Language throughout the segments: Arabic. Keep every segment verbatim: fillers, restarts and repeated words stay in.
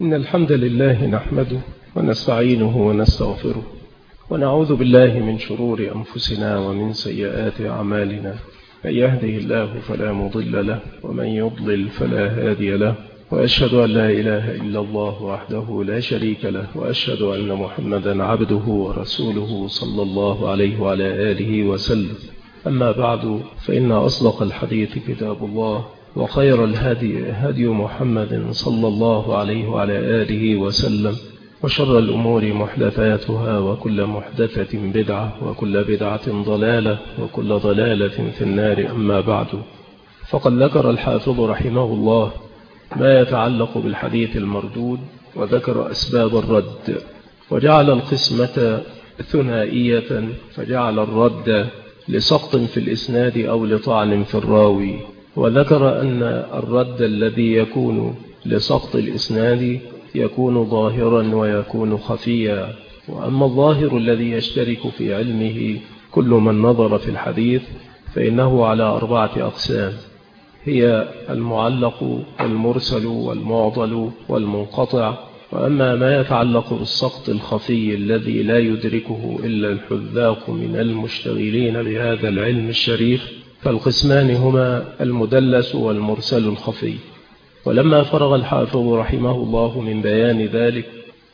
إن الحمد لله نحمده ونستعينه ونستغفره ونعوذ بالله من شرور أنفسنا ومن سيئات أعمالنا. من يهده الله فلا مضل له ومن يضلل فلا هادي له، وأشهد أن لا إله إلا الله وحده لا شريك له، وأشهد أن محمدا عبده ورسوله صلى الله عليه وعلى آله وسلم. أما بعد، فإن أصدق الحديث كتاب الله، وخير الهدي هدي محمد صلى الله عليه وعلى آله وسلم، وشر الأمور محدثاتها، وكل محدثة بدعة، وكل بدعة ضلالة، وكل ضلالة في النار. أما بعد، فقد ذكر الحافظ رحمه الله ما يتعلق بالحديث المردود، وذكر أسباب الرد، وجعل القسمة ثنائية، فجعل الرد لسقط في الإسناد أو لطعن في الراوي، وذكر أن الرد الذي يكون لسقط الإسناد يكون ظاهرا ويكون خفيا. وأما الظاهر الذي يشترك في علمه كل من نظر في الحديث فإنه على أربعة أقسام، هي المعلق والمرسل والمعضل والمنقطع. وأما ما يتعلق بالسقط الخفي الذي لا يدركه إلا الحذاق من المشتغلين بهذا العلم الشريف، فالقسمان هما المدلس والمرسل الخفي. ولما فرغ الحافظ رحمه الله من بيان ذلك،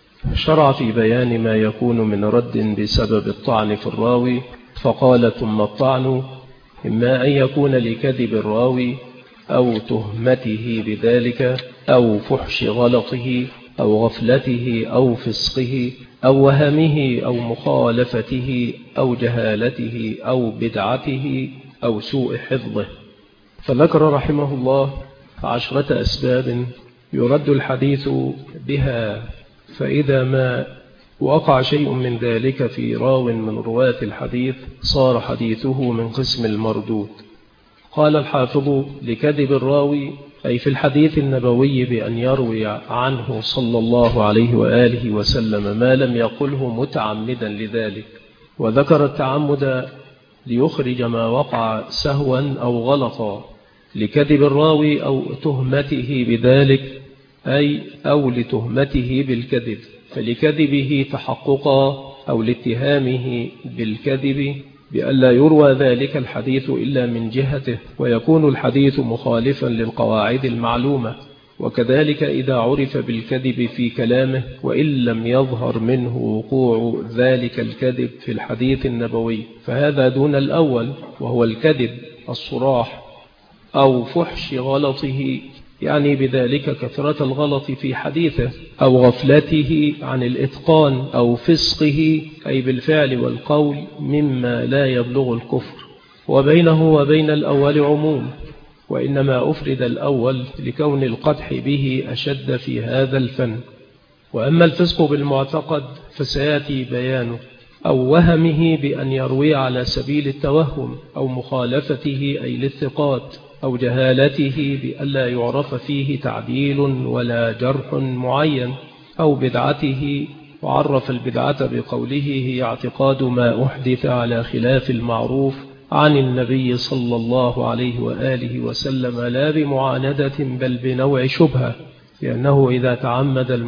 شرع في بيان ما يكون من رد بسبب الطعن في الراوي، فقال: ثم الطعن إما أن يكون لكذب الراوي أو تهمته بذلك أو فحش غلطه أو غفلته أو فسقه أو وهمه أو مخالفته أو جهالته أو بدعته أو سوء حفظه. فذكر رحمه الله عشرة أسباب يرد الحديث بها، فإذا ما وقع شيء من ذلك في راو من رواة الحديث صار حديثه من قسم المردود. قال الحافظ: لكذب الراوي، أي في الحديث النبوي بأن يروي عنه صلى الله عليه وآله وسلم ما لم يقله متعمدا لذلك، وذكر التعمد ليخرج ما وقع سهوا أو غلطا. لكذب الراوي أو تهمته بذلك، أي أو لتهمته بالكذب، فلكذبه تحققا أو لاتهامه بالكذب بألا يروى ذلك الحديث إلا من جهته، ويكون الحديث مخالفا للقواعد المعلومة. وكذلك إذا عرف بالكذب في كلامه وإن لم يظهر منه وقوع ذلك الكذب في الحديث النبوي، فهذا دون الأول وهو الكذب الصراح. أو فحش غلطه، يعني بذلك كثرة الغلط في حديثه، أو غفلته عن الإتقان، أو فسقه أي بالفعل والقول مما لا يبلغ الكفر. وبينه وبين الأول عموم، وإنما أفرد الأول لكون القدح به أشد في هذا الفن. وأما الفسق بالمعتقد فسيأتي بيانه، أو وهمه بأن يروي على سبيل التوهم، أو مخالفته أي للثقات، أو جهالته بألا يعرف فيه تعديل ولا جرح معين، أو بدعته، وعرف البدعة بقوله هي اعتقاد ما أحدث على خلاف المعروف عن النبي صلى الله عليه وآله وسلم، لا بمعاندة بل بنوع شبهة، لأنه إذا تعمد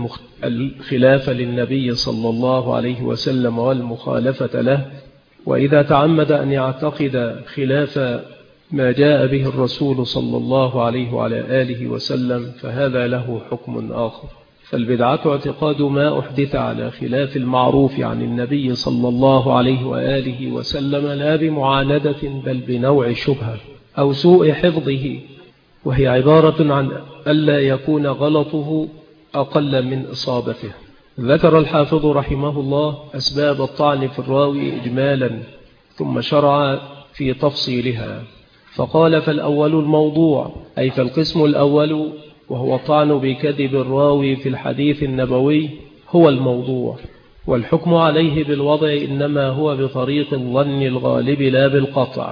الخلاف للنبي صلى الله عليه وسلم والمخالفة له، وإذا تعمد أن يعتقد خلاف ما جاء به الرسول صلى الله عليه وعلى آله وسلم، فهذا له حكم آخر. فالبدعة اعتقاد ما أحدث على خلاف المعروف عن النبي صلى الله عليه وآله وسلم، لا بمعاندة بل بنوع شبهة أو سوء حفظه، وهي عبارة عن ألا يكون غلطه أقل من إصابته. ذكر الحافظ رحمه الله أسباب الطعن في الراوي إجمالا، ثم شرع في تفصيلها، فقال: فالأول الموضوع، أي فالقسم الأول وهو الطعن بكذب الراوي في الحديث النبوي هو الموضوع، والحكم عليه بالوضع إنما هو بطريق الظن الغالب لا بالقطع،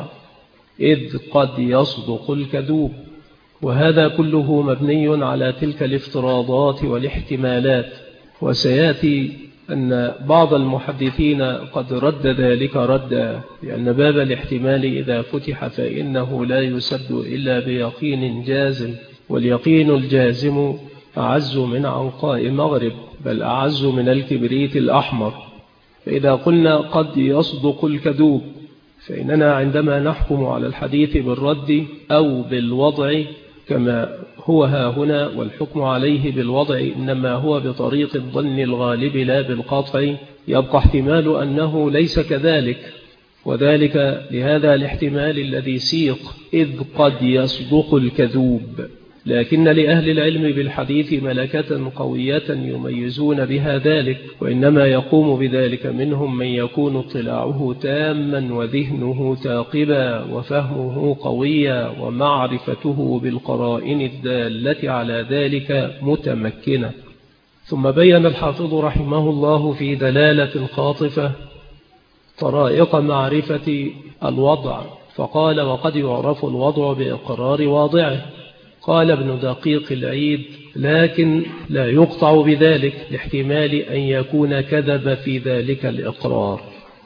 إذ قد يصدق الكذوب. وهذا كله مبني على تلك الافتراضات والاحتمالات. وسيأتي أن بعض المحدثين قد رد ذلك ردا، لأن باب الاحتمال إذا فتح فإنه لا يسد إلا بيقين جازم، واليقين الجازم أعز من عنقاء مغرب، بل أعز من الكبريت الأحمر. فإذا قلنا قد يصدق الكذوب، فإننا عندما نحكم على الحديث بالرد أو بالوضع كما هو ها هنا، والحكم عليه بالوضع إنما هو بطريق الظن الغالب لا بالقطع، يبقى احتمال أنه ليس كذلك، وذلك لهذا الاحتمال الذي سيق، إذ قد يصدق الكذوب. لكن لأهل العلم بالحديث ملكة قوية يميزون بها ذلك، وإنما يقوم بذلك منهم من يكون اطلاعه تاما وذهنه ثاقبا وفهمه قويا ومعرفته بالقرائن الدالة على ذلك متمكنة. ثم بين الحافظ رحمه الله في دلالة الخاطفة طرائق معرفة الوضع، فقال: وقد يعرف الوضع بإقرار واضعه. قال ابن دقيق العيد: لكن لا يقطع بذلك لاحتمال أن يكون كذب في ذلك الإقرار.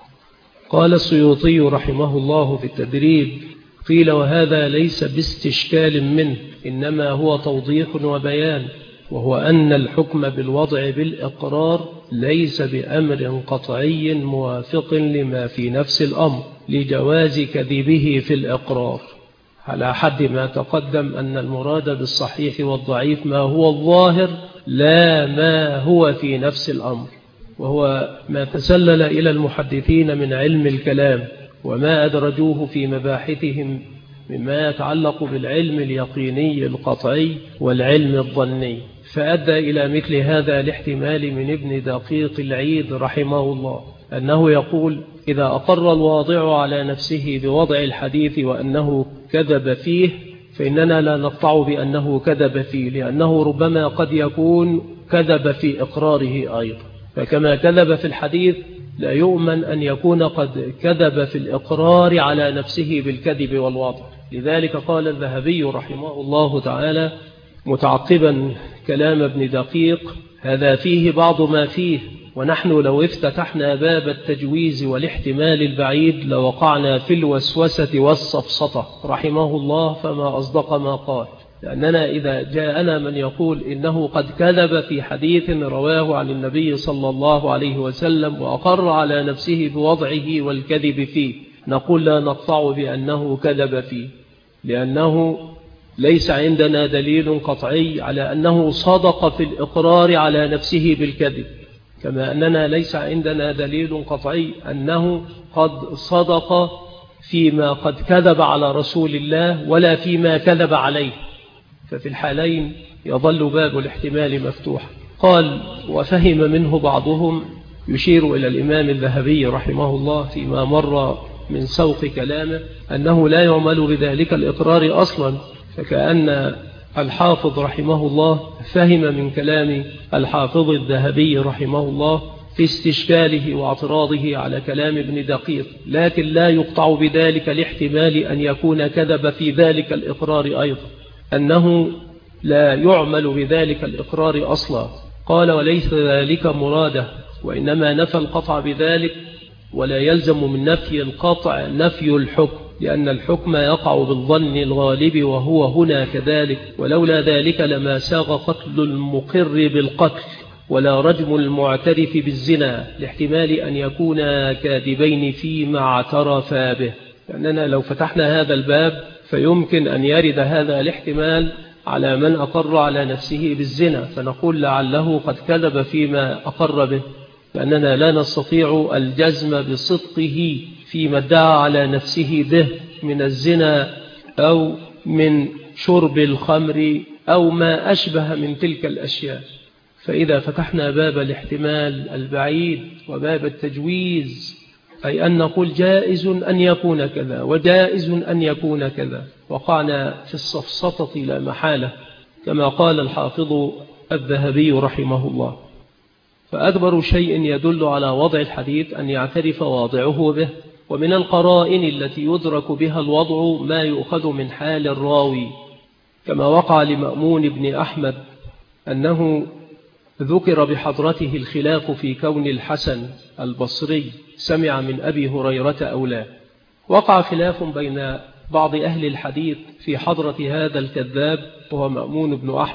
قال السيوطي رحمه الله في التدريب: قيل وهذا ليس باستشكال منه، إنما هو توضيح وبيان، وهو أن الحكم بالوضع بالإقرار ليس بأمر قطعي موافق لما في نفس الأمر لجواز كذبه في الإقرار، على حد ما تقدم أن المراد بالصحيح والضعيف ما هو الظاهر لا ما هو في نفس الأمر، وهو ما تسلل إلى المحدثين من علم الكلام وما أدرجوه في مباحثهم مما يتعلق بالعلم اليقيني القطعي والعلم الظني، فأدى إلى مثل هذا الاحتمال من ابن دقيق العيد رحمه الله، أنه يقول: إذا أقر الواضع على نفسه بوضع الحديث وأنه كذب فيه، فإننا لا نقطع بأنه كذب فيه، لأنه ربما قد يكون كذب في إقراره أيضا، فكما كذب في الحديث لا يؤمن أن يكون قد كذب في الإقرار على نفسه بالكذب والوضع. لذلك قال الذهبي رحمه الله تعالى متعقبا كلام ابن دقيق: هذا فيه بعض ما فيه، ونحن لو افتتحنا باب التجويز والاحتمال البعيد لوقعنا في الوسوسة والسفسطة رحمه الله، فما أصدق ما قال. لأننا إذا جاءنا من يقول إنه قد كذب في حديث رواه عن النبي صلى الله عليه وسلم وأقر على نفسه بوضعه والكذب فيه، نقول لا نقطع بأنه كذب فيه، لأنه ليس عندنا دليل قطعي على أنه صدق في الإقرار على نفسه بالكذب، كما أننا ليس عندنا دليل قطعي أنه قد صدق فيما قد كذب على رسول الله ولا فيما كذب عليه، ففي الحالين يظل باب الاحتمال مفتوح. قال: وفهم منه بعضهم، يشير إلى الإمام الذهبي رحمه الله فيما مر من سوق كلامه، أنه لا يعمل بذلك الإقرار أصلا، فكأن الحافظ رحمه الله فهم من كلام الحافظ الذهبي رحمه الله في استشكاله واعتراضه على كلام ابن دقيق، لكن لا يقطع بذلك لاحتمال أن يكون كذب في ذلك الإقرار أيضا، أنه لا يعمل بذلك الإقرار أصلا. قال: وليس ذلك مراده، وإنما نفى القطع بذلك، ولا يلزم من نفي القطع نفي الحكم، لأن الحكم يقع بالظن الغالب وهو هنا كذلك، ولولا ذلك لما ساغ قتل المقر بالقتل ولا رجم المعترف بالزنا، لاحتمال أن يكونا كاذبين فيما اعترفا به. لأننا لو فتحنا هذا الباب فيمكن أن يرد هذا الاحتمال على من أقر على نفسه بالزنا، فنقول لعله قد كذب فيما أقر به، لأننا لا نستطيع الجزم بصدقه فيما ادعى على نفسه به من الزنا أو من شرب الخمر أو ما أشبه من تلك الأشياء. فإذا فتحنا باب الاحتمال البعيد وباب التجويز، أي أن نقول جائز أن يكون كذا وجائز أن يكون كذا، وقعنا في السفسطة لا محالة، كما قال الحافظ الذهبي رحمه الله. فأكبر شيء يدل على وضع الحديث أن يعترف واضعه به، ومن القرائن التي يدرك بها الوضع ما يؤخذ من حال الراوي، كما وقع لمأمون بن أحمد أنه ذكر بحضرته الخلاف في كون الحسن البصري سمع من أبي هريرة أو لا. وقع خلاف بين بعض أهل الحديث في حضرة هذا الكذاب وهو مأمون بن أحمد،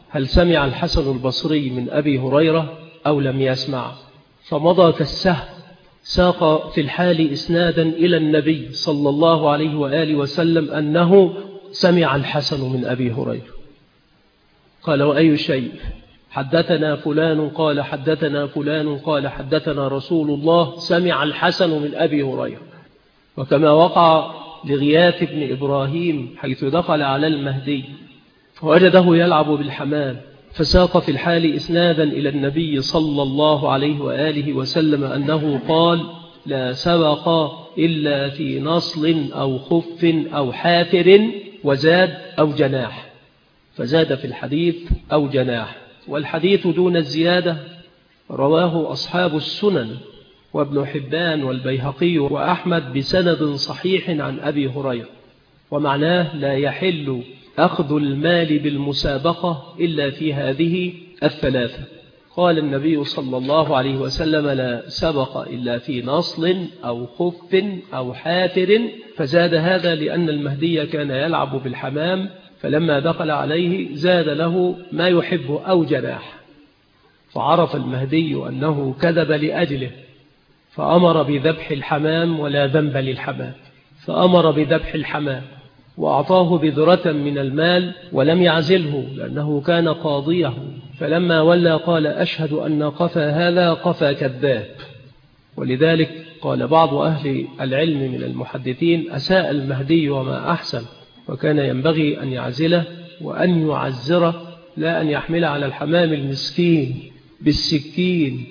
هل سمع الحسن البصري من أبي هريرة أو لم يسمع؟ فمضى كالسهم، ساق في الحال إسنادا إلى النبي صلى الله عليه وآله وسلم أنه سمع الحسن من أبي هريرة. قال: وأي شيء؟ حدثنا فلان قال حدثنا فلان قال حدثنا رسول الله سمع الحسن من أبي هريرة. وكما وقع لغياث بن إبراهيم حيث دخل على المهدي فوجده يلعب بالحمام، فساق في الحال إسنادا إلى النبي صلى الله عليه وآله وسلم أنه قال: لا سبق إلا في نصل أو خف أو حافر، وزاد أو جناح، فزاد في الحديث أو جناح. والحديث دون الزيادة رواه أصحاب السنن وابن حبان والبيهقي وأحمد بسند صحيح عن أبي هريرة، ومعناه: لا يحل أخذ المال بالمسابقة إلا في هذه الثلاثة. قال النبي صلى الله عليه وسلم: لا سبق إلا في نصل أو خف أو حافر، فزاد هذا لأن المهدي كان يلعب بالحمام، فلما دخل عليه زاد له ما يحب أو جناح، فعرف المهدي أنه كذب لأجله فأمر بذبح الحمام ولا ذنب للحمام، فأمر بذبح الحمام وأعطاه بذرة من المال ولم يعزله لأنه كان قاضيه، فلما ولى قال: أشهد أن قفا هذا قفا كذاب. ولذلك قال بعض أهل العلم من المحدثين: أساء المهدي وما أحسن، وكان ينبغي أن يعزله وأن يعزره، لا أن يحمل على الحمام المسكين بالسكين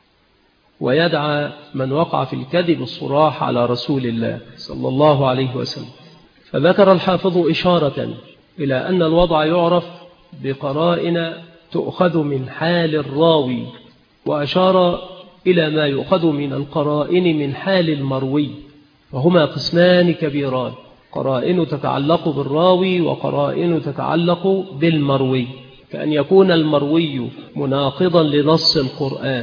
ويدعى من وقع في الكذب الصراح على رسول الله صلى الله عليه وسلم. فذكر الحافظ إشارة إلى أن الوضع يعرف بقرائن تؤخذ من حال الراوي، وأشار إلى ما يؤخذ من القرائن من حال المروي، وهما قسمان كبيران: قرائن تتعلق بالراوي وقرائن تتعلق بالمروي، كأن يكون المروي مناقضا لنص القرآن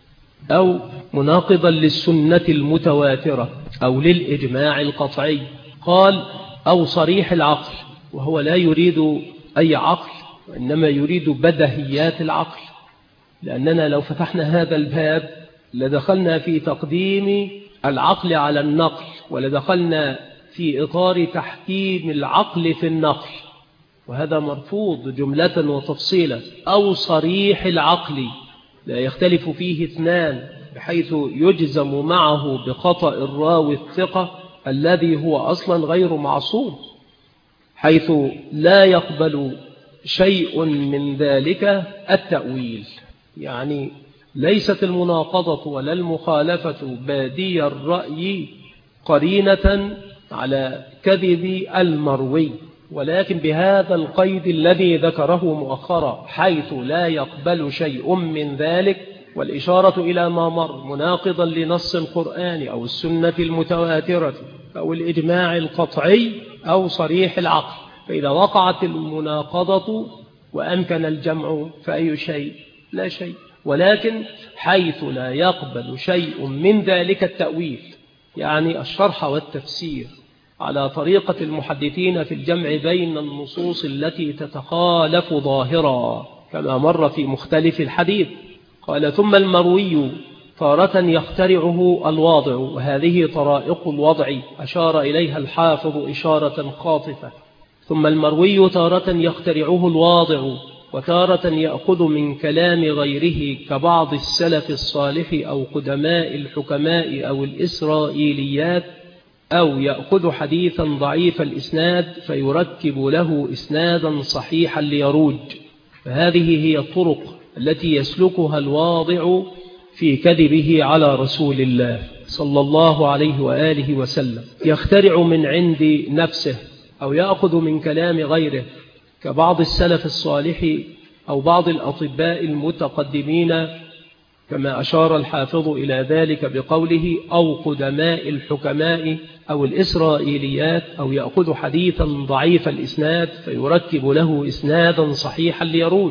أو مناقضا للسنة المتواترة أو للإجماع القطعي. قال: أو صريح العقل، وهو لا يريد أي عقل وإنما يريد بدهيات العقل، لأننا لو فتحنا هذا الباب لدخلنا في تقديم العقل على النقل، ولدخلنا في إطار تحكيم العقل في النقل، وهذا مرفوض جملة وتفصيلا. أو صريح العقل لا يختلف فيه اثنان بحيث يجزم معه بخطأ الراوي الثقة الذي هو أصلا غير معصوم، حيث لا يقبل شيء من ذلك التأويل. يعني ليست المناقضة ولا المخالفة بادي الرأي قرينة على كذب المروي، ولكن بهذا القيد الذي ذكره مؤخرا، حيث لا يقبل شيء من ذلك، والإشارة إلى ما مر مناقضا لنص القرآن أو السنة المتواترة أو الإجماع القطعي أو صريح العقل. فإذا وقعت المناقضة وأمكن الجمع فأي شيء؟ لا شيء. ولكن حيث لا يقبل شيء من ذلك التأويل، يعني الشرح والتفسير على طريقة المحدثين في الجمع بين النصوص التي تتخالف ظاهرا كما مر في مختلف الحديث. قال: ثم المروي تارة يخترعه الواضع، وهذه طرائق الوضع أشار إليها الحافظ إشارة خاطفة. ثم المروي تارة يخترعه الواضع، وتارة يأخذ من كلام غيره كبعض السلف الصالح أو قدماء الحكماء أو الإسرائيليات، أو يأخذ حديثا ضعيف الإسناد فيركب له إسنادا صحيحا ليروج. فهذه هي الطرق التي يسلكها الواضع في كذبه على رسول الله صلى الله عليه وآله وسلم. يخترع من عند نفسه أو يأخذ من كلام غيره كبعض السلف الصالح أو بعض الأطباء المتقدمين، كما أشار الحافظ إلى ذلك بقوله: أو قدماء الحكماء أو الإسرائيليات، أو يأخذ حديثا ضعيف الإسناد فيركب له إسنادا صحيحا ليروج.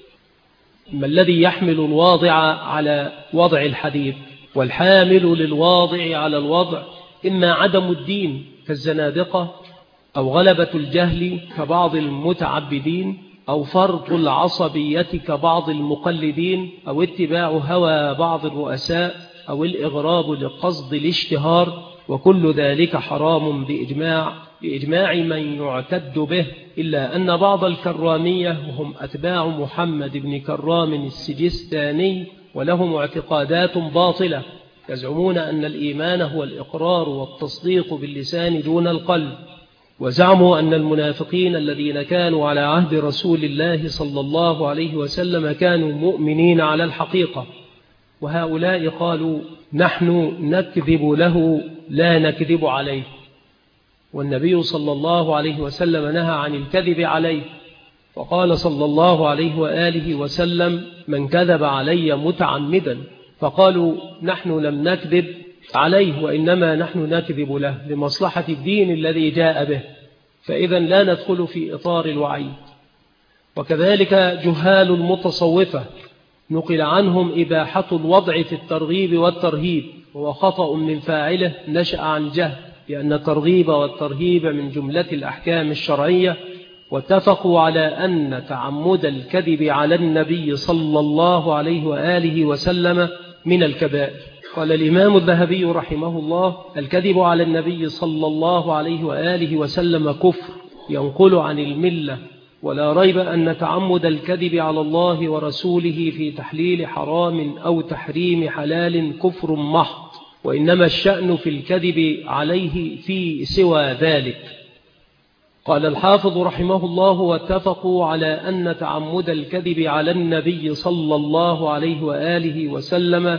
ما الذي يحمل الواضع على وضع الحديث؟ والحامل للواضع على الوضع إما عدم الدين كالزنادقة، أو غلبة الجهل كبعض المتعبدين، أو فرط العصبية كبعض المقلدين، أو اتباع هوى بعض الرؤساء، أو الإغراب لقصد الاشتهار، وكل ذلك حرام بإجماع بإجماع من يعتد به، إلا أن بعض الكرامية وهم أتباع محمد بن كرام السجستاني ولهم اعتقادات باطلة، يزعمون أن الإيمان هو الإقرار والتصديق باللسان دون القلب، وزعموا أن المنافقين الذين كانوا على عهد رسول الله صلى الله عليه وسلم كانوا مؤمنين على الحقيقة، وهؤلاء قالوا نحن نكذب له لا نكذب عليه، والنبي صلى الله عليه وسلم نهى عن الكذب عليه، وقال صلى الله عليه وآله وسلم من كذب علي متعمدا، فقالوا نحن لم نكذب عليه وإنما نحن نكذب له لمصلحة الدين الذي جاء به، فإذا لا ندخل في إطار الوعيد. وكذلك جهال المتصوفة نقل عنهم إباحة الوضع في الترغيب والترهيب، وهو خطأ من فاعله نشأ عن جهل، لأن الترغيب والترهيب من جملة الأحكام الشرعية، واتفقوا على أن تعمد الكذب على النبي صلى الله عليه وآله وسلم من الكبائر. قال الإمام الذهبي رحمه الله الكذب على النبي صلى الله عليه وآله وسلم كفر ينقل عن الملة، ولا ريب أن تعمد الكذب على الله ورسوله في تحليل حرام أو تحريم حلال كفر محض، وإنما الشأن في الكذب عليه في سوى ذلك. قال الحافظ رحمه الله واتفقوا على أن تعمد الكذب على النبي صلى الله عليه وآله وسلم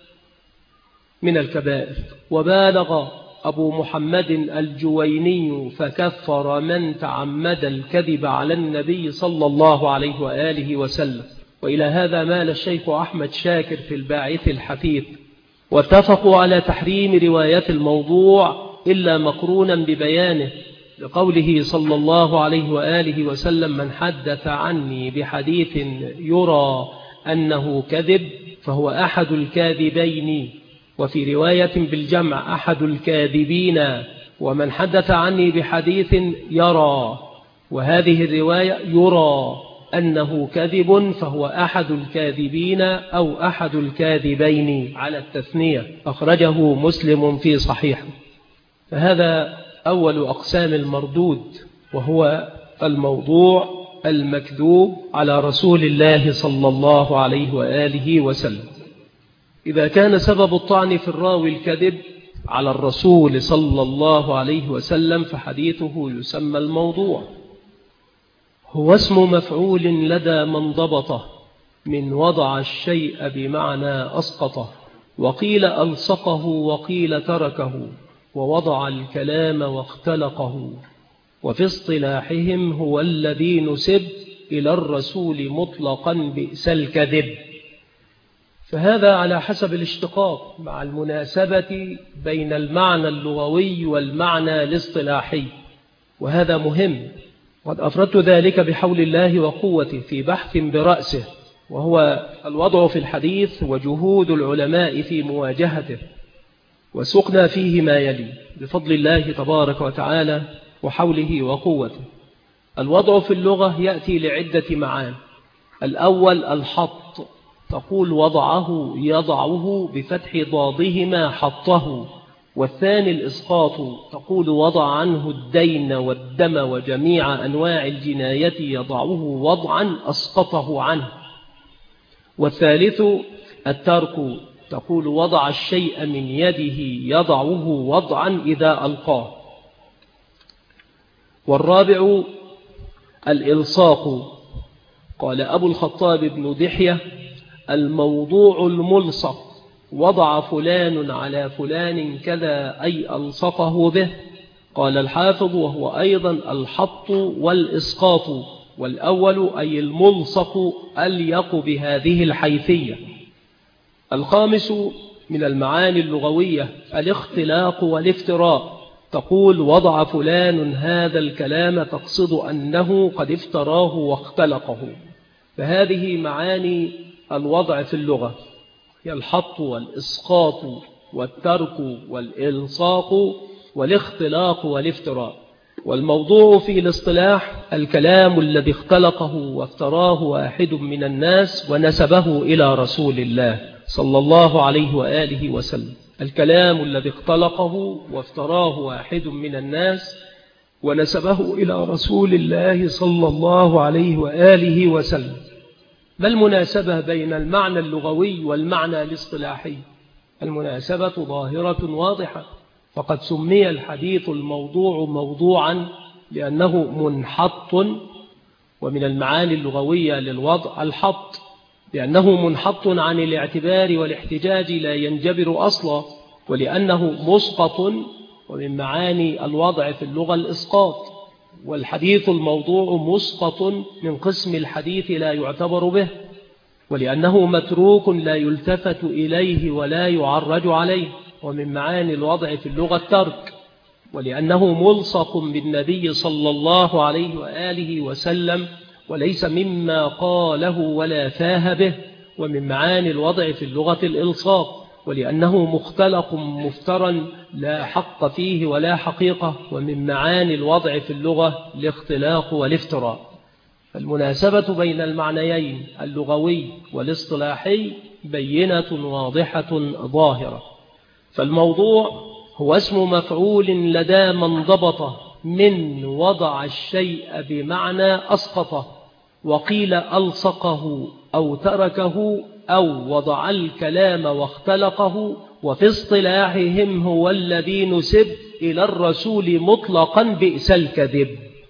من الكبائر، وبالغ أبو محمد الجويني فكفر من تعمد الكذب على النبي صلى الله عليه وآله وسلم. وإلى هذا مال الشيخ أحمد شاكر في الباعث الحثيث. واتفقوا على تحريم رواية الموضوع إلا مقرونا ببيانه، لقوله صلى الله عليه وآله وسلم من حدث عني بحديث يرى أنه كذب فهو أحد الكاذبين، وفي رواية بالجمع أحد الكاذبين، ومن حدث عني بحديث يرى، وهذه الرواية يرى أنه كذب فهو أحد الكاذبين أو أحد الكاذبين على التثنية، أخرجه مسلم في صحيحه. فهذا أول أقسام المردود، وهو الموضوع المكذوب على رسول الله صلى الله عليه وآله وسلم. إذا كان سبب الطعن في الراوي الكذب على الرسول صلى الله عليه وسلم فحديثه يسمى الموضوع. هو اسم مفعول لدى من ضبطه من وضع الشيء بمعنى أسقطه، وقيل ألصقه وقيل تركه، ووضع الكلام واختلقه، وفي اصطلاحهم هو الذي نسب إلى الرسول مطلقا بئس الكذب. فهذا على حسب الاشتقاق مع المناسبة بين المعنى اللغوي والمعنى الاصطلاحي، وهذا مهم، قد أفردت ذلك بحول الله وقوته في بحث برأسه، وهو الوضع في الحديث وجهود العلماء في مواجهته، وسقنا فيه ما يلي بفضل الله تبارك وتعالى وحوله وقوته. الوضع في اللغة يأتي لعدة معان. الأول الحط، تقول وضعه يضعه بفتح ضادهما حطه. والثاني الإسقاط، تقول وضع عنه الدين والدم وجميع أنواع الجناية يضعه وضعا أسقطه عنه. والثالث الترك، تقول وضع الشيء من يده يضعه وضعا إذا ألقاه. والرابع الإلصاق. قال أبو الخطاب بن دحية الموضوع الملصق، وضع فلان على فلان كذا أي ألصقه به. قال الحافظ وهو أيضا الحط والإسقاط، والأول أي الملصق أليق بهذه الحيثية. الخامس من المعاني اللغوية الاختلاق والافتراء، تقول وضع فلان هذا الكلام تقصد أنه قد افتراه واختلقه. فهذه معاني الوضع في اللغة، هي الحط والإسقاط والترك والإلصاق والاختلاق والافتراء. والموضوع في الاصطلاح الكلام الذي اختلقه وافتراه واحد من الناس ونسبه إلى رسول الله صلى الله عليه وآله وسلم. الكلام الذي اختلقه وافتراه واحد من الناس ونسبه إلى رسول الله صلى الله عليه وآله وسلم. ما المناسبة بين المعنى اللغوي والمعنى الاصطلاحي؟ المناسبة ظاهرة واضحة، فقد سمي الحديث الموضوع موضوعا لأنه منحط، ومن المعاني اللغوية للوضع الحط، لأنه منحط عن الاعتبار والاحتجاج لا ينجبر أصلا، ولأنه مسقط، ومن معاني الوضع في اللغة الإسقاط. والحديث الموضوع مسقط من قسم الحديث لا يعتبر به، ولأنه متروك لا يلتفت إليه ولا يعرج عليه، ومن معاني الوضع في اللغة الترك، ولأنه ملصق بالنبي صلى الله عليه وآله وسلم وليس مما قاله ولا فاه به، ومن معاني الوضع في اللغة الإلصاق، ولأنه مختلق مفترا لا حق فيه ولا حقيقة، ومن معاني الوضع في اللغة الاختلاق والافتراء. المناسبة بين المعنيين اللغوي والاصطلاحي بينة واضحة ظاهرة. فالموضوع هو اسم مفعول لدى من ضبطه من وضع الشيء بمعنى أسقطه، وقيل ألصقه أو تركه أو وضع الكلام واختلقه، وفي اصطلاحهم هو الذي نسب إلى الرسول مطلقا بئس الكذب.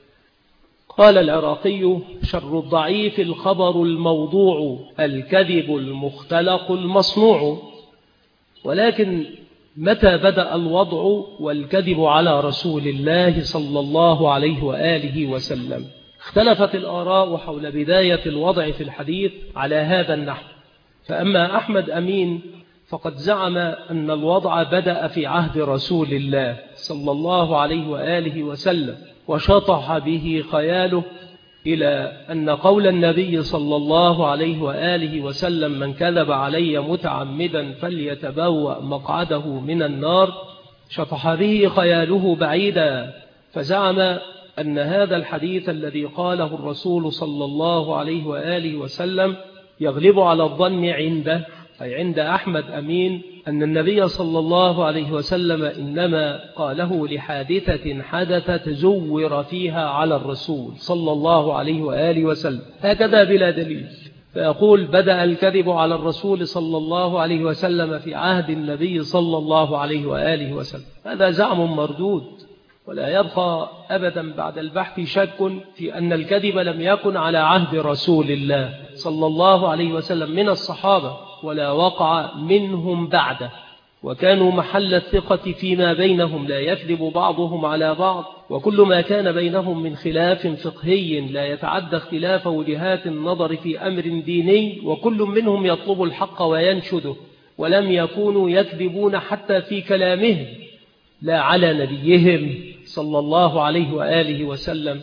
قال العراقي: شر الضعيف الخبر الموضوع، الكذب المختلق المصنوع. ولكن متى بدأ الوضع والكذب على رسول الله صلى الله عليه وآله وسلم؟ اختلفت الآراء حول بداية الوضع في الحديث على هذا النحو. فأما أحمد أمين فقد زعم أن الوضع بدأ في عهد رسول الله صلى الله عليه وآله وسلم، وشطح به خياله إلى أن قول النبي صلى الله عليه وآله وسلم: من كذب علي متعمدا فليتبوأ مقعده من النار، شطح به خياله بعيدا، فزعم أن هذا الحديث الذي قاله الرسول صلى الله عليه وآله وسلم يغلب على الظن عنده، أي عند أحمد أمين، أن النبي صلى الله عليه وسلم إنما قاله لحادثة حدثت زور فيها على الرسول صلى الله عليه وآله وسلم، هكذا بلا دليل. فيقول: بدأ الكذب على الرسول صلى الله عليه وسلم في عهد النبي صلى الله عليه وآله وسلم. هذا زعم مردود، ولا يبقى أبدا بعد البحث شك في أن الكذب لم يكن على عهد رسول الله صلى الله عليه وسلم من الصحابة، ولا وقع منهم بعده، وكانوا محل الثقة فيما بينهم، لا يكذب بعضهم على بعض، وكل ما كان بينهم من خلاف فقهي لا يتعدى اختلاف وجهات النظر في أمر ديني، وكل منهم يطلب الحق وينشده، ولم يكونوا يكذبون حتى في كلامهم لا على نبيهم صلى الله عليه وآله وسلم.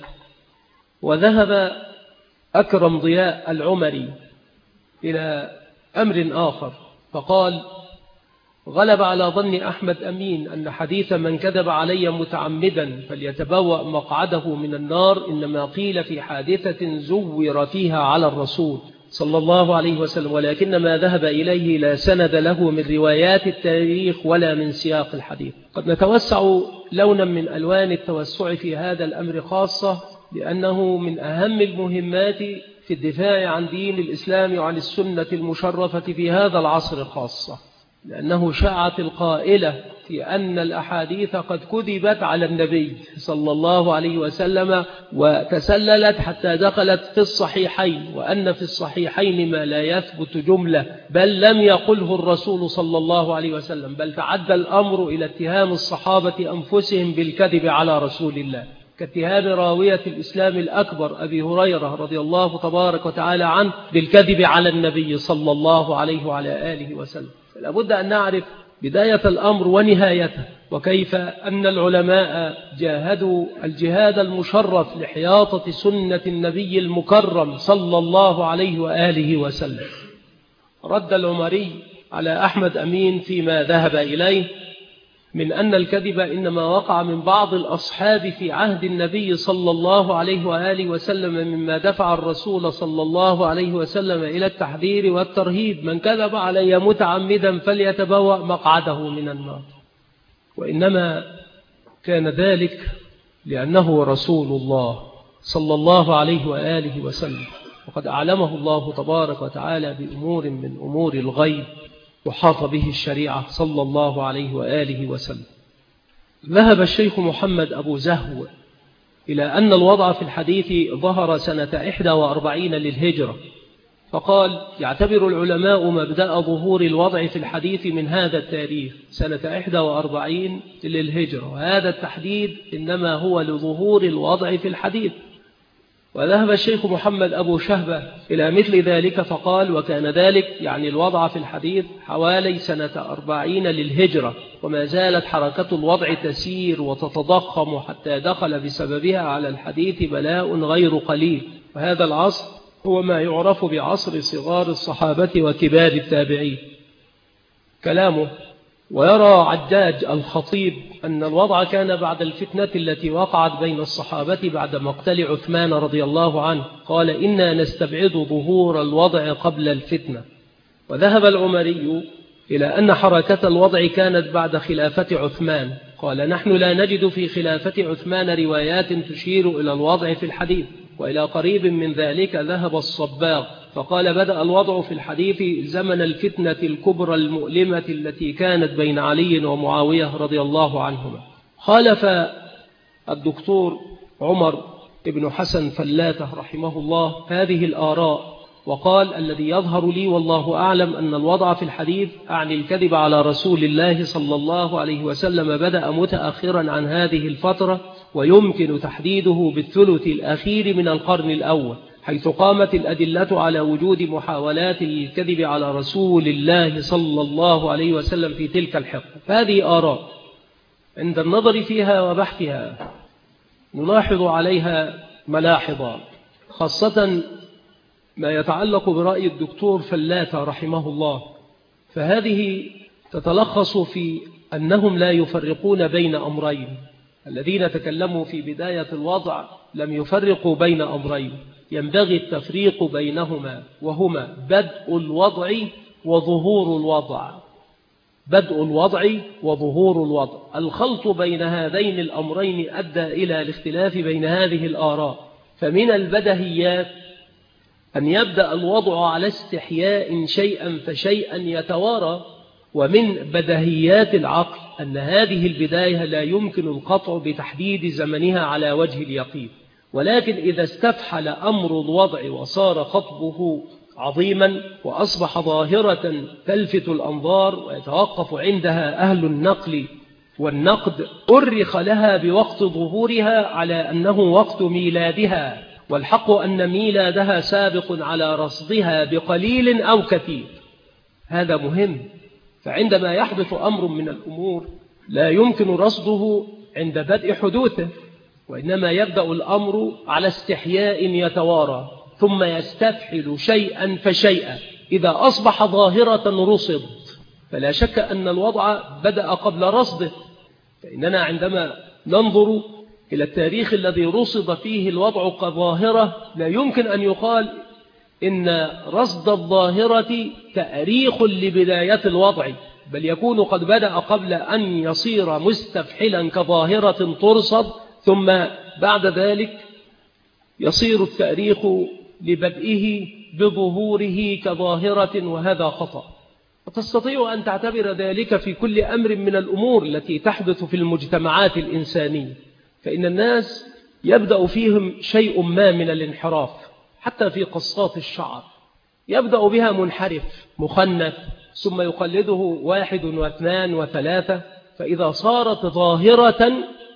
وذهب أكرم ضياء العمري إلى أمر آخر فقال: غلب على ظن أحمد أمين أن حديث من كذب علي متعمدا فليتبوأ مقعده من النار إنما قيل في حادثة زور فيها على الرسول صلى الله عليه وسلم، ولكن ما ذهب إليه لا سند له من روايات التاريخ ولا من سياق الحديث. قد نتوسع لونا من ألوان التوسع في هذا الأمر خاصة، لأنه من أهم المهمات في الدفاع عن دين الإسلام وعن السنة المشرفة في هذا العصر خاصة، لأنه شاعت القائلة في أن الأحاديث قد كذبت على النبي صلى الله عليه وسلم وتسللت حتى دخلت في الصحيحين، وأن في الصحيحين ما لا يثبت جملة، بل لم يقله الرسول صلى الله عليه وسلم، بل تعدى الأمر إلى اتهام الصحابة أنفسهم بالكذب على رسول الله، كاتهام راوية الإسلام الأكبر أبي هريرة رضي الله تبارك وتعالى عنه بالكذب على النبي صلى الله عليه وعلى آله وسلم. فلا بد أن نعرف بداية الأمر ونهايته، وكيف أن العلماء جاهدوا الجهاد المشرف لحياطة سنة النبي المكرم صلى الله عليه وآله وسلم. رد العمري على أحمد أمين فيما ذهب إليه من أن الكذب إنما وقع من بعض الأصحاب في عهد النبي صلى الله عليه وآله وسلم، مما دفع الرسول صلى الله عليه وسلم إلى التحذير والترهيب: من كذب علي متعمدا فليتبوأ مقعده من النار. وإنما كان ذلك لأنه رسول الله صلى الله عليه وآله وسلم، وقد أعلمه الله تبارك وتعالى بأمور من أمور الغيب وحاط به الشريعة صلى الله عليه وآله وسلم. ذهب الشيخ محمد أبو زهو إلى أن الوضع في الحديث ظهر سنة إحدى وأربعين للهجرة، فقال: يعتبر العلماء مبدأ ظهور الوضع في الحديث من هذا التاريخ سنة إحدى وأربعين للهجرة، وهذا التحديد إنما هو لظهور الوضع في الحديث. وذهب الشيخ محمد أبو شهبة إلى مثل ذلك فقال: وكان ذلك يعني الوضع في الحديث حوالي سنة أربعين للهجرة، وما زالت حركة الوضع تسير وتتضخم حتى دخل بسببها على الحديث بلاء غير قليل. وهذا العصر هو ما يعرف بعصر صغار الصحابة وكبار التابعين. كلامه: ويرى عجاج الخطيب أن الوضع كان بعد الفتنة التي وقعت بين الصحابة بعد مقتل عثمان رضي الله عنه. قال: إنا نستبعد ظهور الوضع قبل الفتنة. وذهب العمري إلى أن حركة الوضع كانت بعد خلافة عثمان. قال: نحن لا نجد في خلافة عثمان روايات تشير إلى الوضع في الحديث. وإلى قريب من ذلك ذهب الصباغ فقال: بدأ الوضع في الحديث زمن الفتنة الكبرى المؤلمة التي كانت بين علي ومعاوية رضي الله عنهما. خالف الدكتور عمر بن حسن فلاتة رحمه الله هذه الآراء، وقال: الذي يظهر لي والله أعلم أن الوضع في الحديث أعني الكذب على رسول الله صلى الله عليه وسلم بدأ متأخرا عن هذه الفترة، ويمكن تحديده بالثلث الأخير من القرن الأول، حيث قامت الأدلة على وجود محاولات الكذب على رسول الله صلى الله عليه وسلم في تلك الحقبة. هذه آراء عند النظر فيها وبحثها نلاحظ عليها ملاحظة، خاصة ما يتعلق برأي الدكتور فلاتة رحمه الله، فهذه تتلخص في أنهم لا يفرقون بين أمرين. الذين تكلموا في بداية الوضع لم يفرقوا بين أمرين ينبغي التفريق بينهما، وهما بدء الوضع وظهور الوضع. بدء الوضع وظهور الوضع، الخلط بين هذين الأمرين أدى إلى الاختلاف بين هذه الآراء. فمن البدهيات أن يبدأ الوضع على استحياء شيئا فشيئا يتوارى، ومن بدهيات العقل أن هذه البداية لا يمكن القطع بتحديد زمنها على وجه اليقين، ولكن إذا استفحل أمر الوضع وصار خطبه عظيما وأصبح ظاهرة تلفت الأنظار ويتوقف عندها أهل النقل والنقد، أرخ لها بوقت ظهورها على أنه وقت ميلادها، والحق أن ميلادها سابق على رصدها بقليل أو كثير. هذا مهم. فعندما يحدث أمر من الأمور لا يمكن رصده عند بدء حدوثه، وإنما يبدأ الأمر على استحياء يتوارى ثم يستفحل شيئا فشيئا. إذا أصبح ظاهرة رصد فلا شك أن الوضع بدأ قبل رصده. فإننا عندما ننظر إلى التاريخ الذي رصد فيه الوضع كظاهرة لا يمكن أن يقال إن رصد الظاهرة تأريخ لبداية الوضع، بل يكون قد بدأ قبل أن يصير مستفحلا كظاهرة ترصد، ثم بعد ذلك يصير التأريخ لبدئه بظهوره كظاهرة، وهذا خطأ. وتستطيع أن تعتبر ذلك في كل أمر من الأمور التي تحدث في المجتمعات الإنسانية، فإن الناس يبدأ فيهم شيء ما من الانحراف، حتى في قصات الشعر يبدأ بها منحرف مخنث، ثم يقلده واحد واثنان وثلاثة، فإذا صارت ظاهرة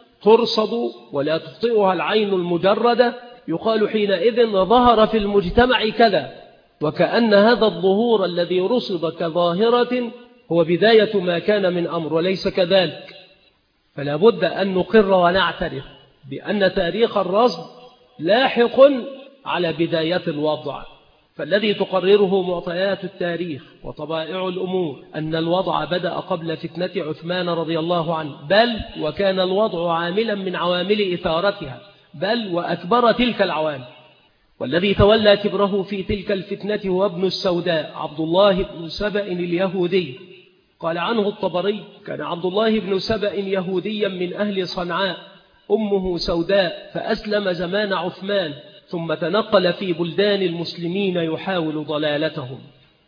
ترصد ولا تخطئها العين المجردة يقال حينئذ ظهر في المجتمع كذا، وكأن هذا الظهور الذي رصد كظاهرة هو بداية ما كان من أمر، وليس كذلك. فلا بد أن نقر ونعترف بأن تاريخ الرصد لاحق على بداية الوضع، فالذي تقرره معطيات التاريخ وطبائع الأمور أن الوضع بدأ قبل فتنة عثمان رضي الله عنه، بل وكان الوضع عاملا من عوامل إثارتها، بل وأكبر تلك العوامل. والذي تولى كبره في تلك الفتنة هو ابن السوداء عبد الله بن سبأ اليهودي. قال عنه الطبري: كان عبد الله بن سبأ يهوديا من أهل صنعاء، أمه سوداء، فأسلم زمان عثمان، ثم تنقل في بلدان المسلمين يحاول ضلالتهم.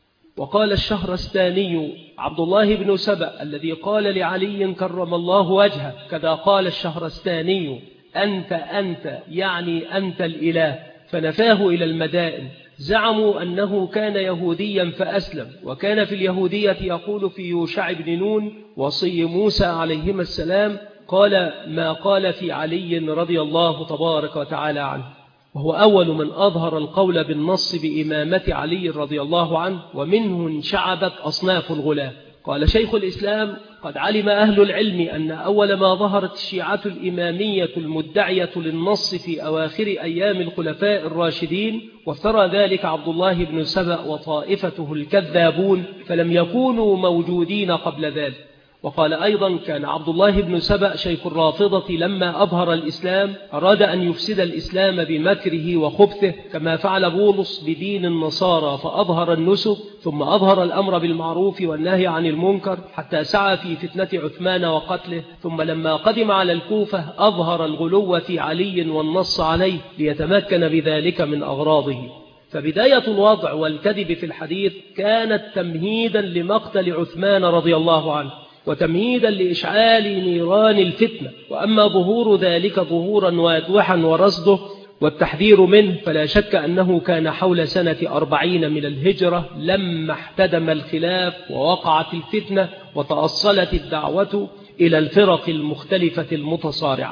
وقال الشهرستاني: عبد الله بن سبأ الذي قال لعلي كرم الله وجهه، كذا قال الشهرستاني: أنت أنت يعني أنت الإله، فنفاه إلى المدائن. زعموا أنه كان يهوديا فأسلم، وكان في اليهودية يقول في يوشع بن نون وصي موسى عليهما السلام قال ما قال في علي رضي الله تبارك وتعالى عنه، وهو أول من أظهر القول بالنص بإمامة علي رضي الله عنه، ومنه انشعبت أصناف الغلاة. قال شيخ الإسلام: قد علم أهل العلم أن أول ما ظهرت الشيعة الإمامية المدعية للنص في أواخر أيام الخلفاء الراشدين، وافترى ذلك عبد الله بن سبأ وطائفته الكذابون، فلم يكونوا موجودين قبل ذلك. وقال أيضا: كان عبد الله بن سبأ شيخ الرافضة لما أظهر الإسلام أراد أن يفسد الإسلام بمكره وخبثه، كما فعل بولس بدين النصارى، فأظهر النسك ثم أظهر الأمر بالمعروف والنهي عن المنكر، حتى سعى في فتنة عثمان وقتله، ثم لما قدم على الكوفة أظهر الغلو في علي والنص عليه ليتمكن بذلك من أغراضه. فبداية الوضع والكذب في الحديث كانت تمهيدا لمقتل عثمان رضي الله عنه، وتمهيدا لإشعال نيران الفتنة. وأما ظهور ذلك ظهورا واضحا ورصده والتحذير منه فلا شك أنه كان حول سنة أربعين من الهجرة، لما احتدم الخلاف ووقعت الفتنة وتأصلت الدعوة إلى الفرق المختلفة المتصارعة.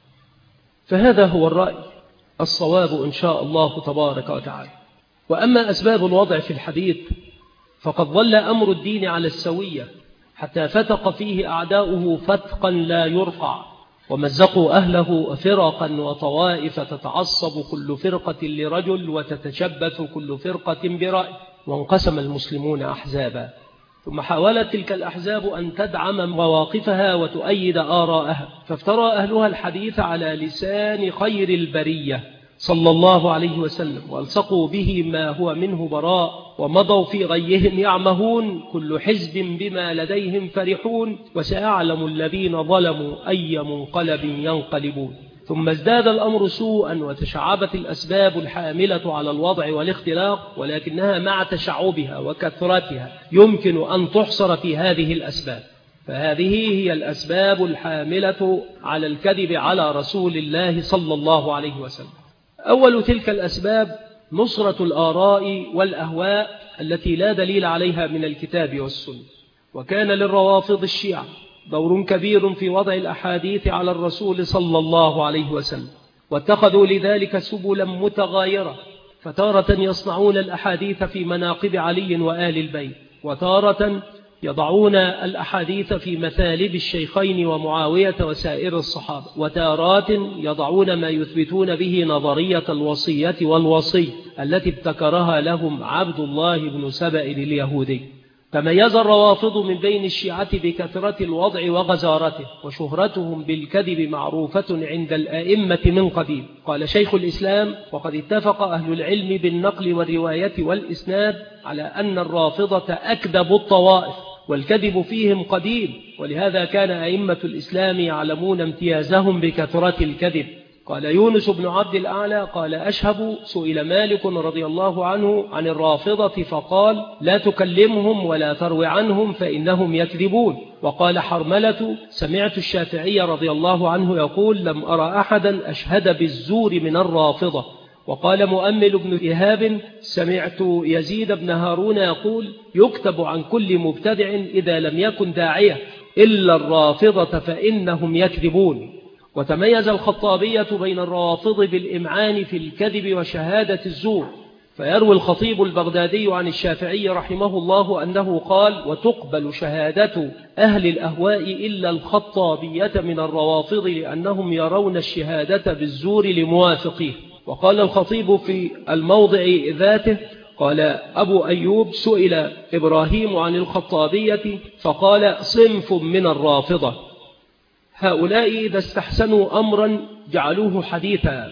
فهذا هو الرأي الصواب إن شاء الله تبارك وتعالى. وأما أسباب الوضع في الحديث فقد ظل أمر الدين على السوية، حتى فتق فيه أعداؤه فتقا لا يرفع، ومزقوا أهله فرقا وطوائف، تتعصب كل فرقة لرجل وتتشبث كل فرقة برأي، وانقسم المسلمون أحزابا. ثم حاولت تلك الأحزاب أن تدعم مواقفها وتؤيد آراءها، فافترى أهلها الحديث على لسان خير البرية صلى الله عليه وسلم، والصقوا به ما هو منه براء، ومضوا في غيهم يعمهون، كل حزب بما لديهم فرحون، وسيعلم الذين ظلموا أي منقلب ينقلبون. ثم ازداد الأمر سوءا، وتشعبت الأسباب الحاملة على الوضع والاختلاق، ولكنها مع تشعبها وكثرتها يمكن أن تحصر في هذه الأسباب. فهذه هي الأسباب الحاملة على الكذب على رسول الله صلى الله عليه وسلم. أول تلك الأسباب نصرة الآراء والأهواء التي لا دليل عليها من الكتاب والسنة. وكان للروافض الشيعة دور كبير في وضع الأحاديث على الرسول صلى الله عليه وسلم، واتخذوا لذلك سبلا متغايرة، فتارة يصنعون الأحاديث في مناقب علي وآل البيت، وتارة يضعون الأحاديث في مثالب الشيخين ومعاوية وسائر الصحابة، وتارات يضعون ما يثبتون به نظرية الوصية والوصي التي ابتكرها لهم عبد الله بن سبأ اليهودي. تميز الروافض من بين الشيعة بكثرة الوضع وغزارته، وشهرتهم بالكذب معروفة عند الآئمة من قديم. قال شيخ الإسلام: وقد اتفق أهل العلم بالنقل والرواية والإسناد على أن الرافضة أكذب الطوائف، والكذب فيهم قديم، ولهذا كان أئمة الإسلام يعلمون امتيازهم بكثرة الكذب. قال يونس بن عبد الأعلى: قال أشهب سئل مالك رضي الله عنه عن الرافضة فقال: لا تكلمهم ولا تروي عنهم فإنهم يكذبون. وقال حرملة: سمعت الشافعي رضي الله عنه يقول: لم أرى أحدا أشهد بالزور من الرافضة. وقال مؤمل بن إيهاب: سمعت يزيد بن هارون يقول: يكتب عن كل مبتدع إذا لم يكن داعية إلا الرافضة فإنهم يكذبون. وتميز الخطابية بين الروافض بالإمعان في الكذب وشهادة الزور، فيروي الخطيب البغدادي عن الشافعي رحمه الله أنه قال: وتقبل شهادة أهل الأهواء إلا الخطابية من الروافض لأنهم يرون الشهادة بالزور لموافقيه. وقال الخطيب في الموضع ذاته: قال أبو أيوب: سئل إبراهيم عن الخطابية فقال: صنف من الرافضة، هؤلاء إذا استحسنوا أمرا جعلوه حديثا.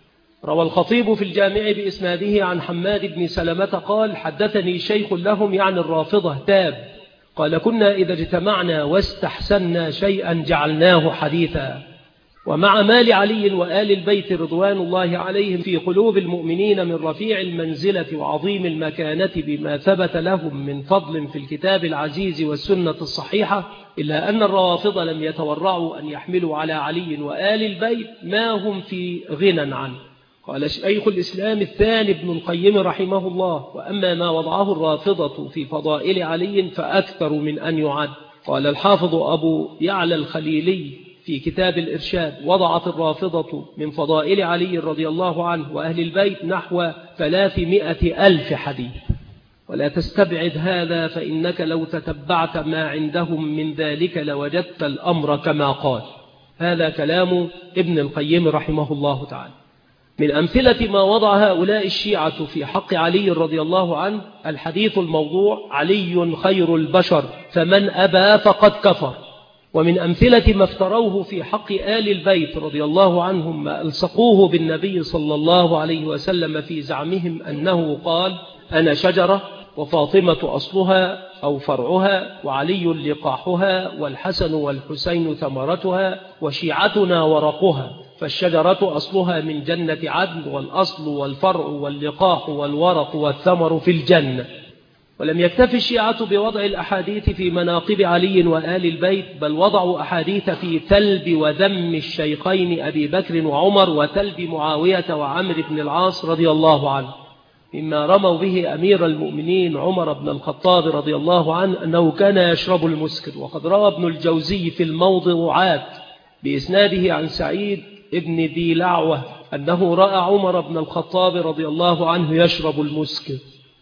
روى الخطيب في الجامع بإسناده عن حماد بن سلمة قال: حدثني شيخ لهم يعني الرافضة تاب قال: كنا إذا اجتمعنا واستحسنا شيئا جعلناه حديثا. ومع مال علي وآل البيت رضوان الله عليهم في قلوب المؤمنين من رفيع المنزلة وعظيم المكانة بما ثبت لهم من فضل في الكتاب العزيز والسنة الصحيحة، إلا أن الروافض لم يتورعوا أن يحملوا على علي وآل البيت ما هم في غنى عنه. قال شيخ الإسلام الثاني ابن القيم رحمه الله: وأما ما وضعه الرافضة في فضائل علي فأكثر من أن يعد. قال الحافظ أبو يعلى الخليلي في كتاب الإرشاد: وضعت الرافضة من فضائل علي رضي الله عنه وأهل البيت نحو ثلاثمائة ألف حديث. ولا تستبعد هذا، فإنك لو تتبعت ما عندهم من ذلك لوجدت الأمر كما قال. هذا كلام ابن القيم رحمه الله تعالى. من أمثلة ما وضع هؤلاء الشيعة في حق علي رضي الله عنه الحديث الموضوع: علي خير البشر فمن أبى فقد كفر. ومن أمثلة ما افتروه في حق آل البيت رضي الله عنهم ما ألصقوه بالنبي صلى الله عليه وسلم في زعمهم أنه قال: أنا شجرة وفاطمة أصلها أو فرعها وعلي لقاحها والحسن والحسين ثمرتها وشيعتنا ورقها، فالشجرة أصلها من جنة عدن والأصل والفرع واللقاح والورق والثمر في الجنة. ولم يكتفي الشيعة بوضع الأحاديث في مناقب علي وآل البيت، بل وضعوا أحاديث في تلب وذم الشيخين أبي بكر وعمر وتلب معاوية وعمر بن العاص رضي الله عنه، مما رموا به أمير المؤمنين عمر بن الخطاب رضي الله عنه أنه كان يشرب المسكر. وقد روى ابن الجوزي في الموضوعات بإسناده عن سعيد ابن ذي لعوة أنه رأى عمر بن الخطاب رضي الله عنه يشرب المسكر.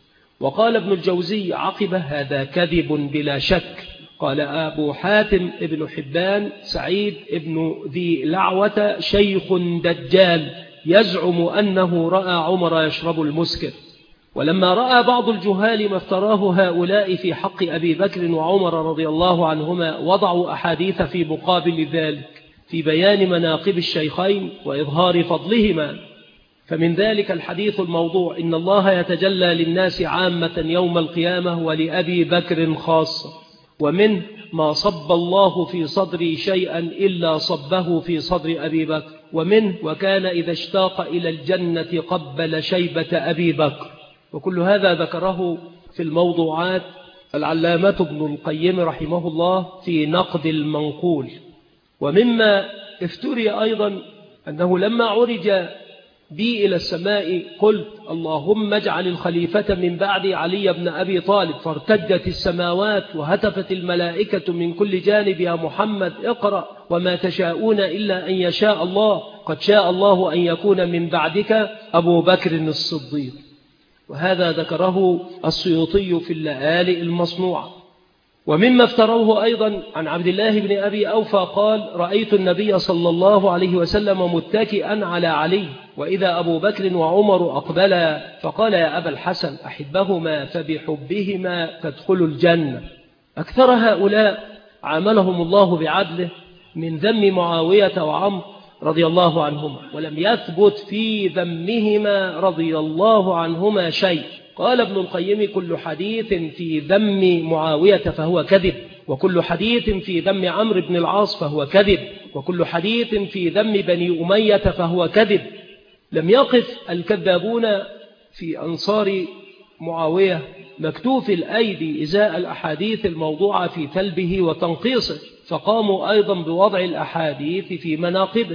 وقال ابن الجوزي عقب: هذا كذب بلا شك. قال أبو حاتم ابن حبان: سعيد ابن ذي لعوة شيخ دجال يزعم أنه رأى عمر يشرب المسكر. ولما رأى بعض الجهال ما افتراه هؤلاء في حق أبي بكر وعمر رضي الله عنهما وضعوا أحاديث في مقابل ذلك في بيان مناقب الشيخين وإظهار فضلهما. فمن ذلك الحديث الموضوع: إن الله يتجلى للناس عامة يوم القيامة ولأبي بكر خاصة. ومن ما صب الله في صدري شيئا إلا صبه في صدر أبي بكر. ومنه: وكان إذا اشتاق إلى الجنة قبل شيبة أبي بكر. وكل هذا ذكره في الموضوعات العلامة ابن القيم رحمه الله في نقد المنقول. ومما افتري أيضا أنه لما عرج بي إلى السماء قلت: اللهم اجعل الخليفة من بعد علي بن أبي طالب، فارتجت السماوات وهتفت الملائكة من كل جانب: يا محمد اقرأ وما تشاءون إلا أن يشاء الله، قد شاء الله أن يكون من بعدك أبو بكر الصديق. وهذا ذكره السيوطي في اللآلئ المصنوعة. ومما افتروه أيضا عن عبد الله بن أبي أوفى قال: رأيت النبي صلى الله عليه وسلم متكئا على علي وإذا أبو بكر وعمر أقبلا، فقال: يا أبا الحسن أحبهما فبحبهما تدخل الجنة. أكثر هؤلاء عاملهم الله بعدله من ذم معاوية وعمر رضي الله عنهما، ولم يثبت في ذمهما رضي الله عنهما شيء. قال ابن القيم: كل حديث في ذم معاوية فهو كذب، وكل حديث في ذم عمرو بن العاص فهو كذب، وكل حديث في ذم بني أمية فهو كذب. لم يقف الكذابون في أنصار معاوية مكتوف الأيدي إزاء الأحاديث الموضوعة في تلبه وتنقيصه، فقاموا أيضا بوضع الأحاديث في مناقبه.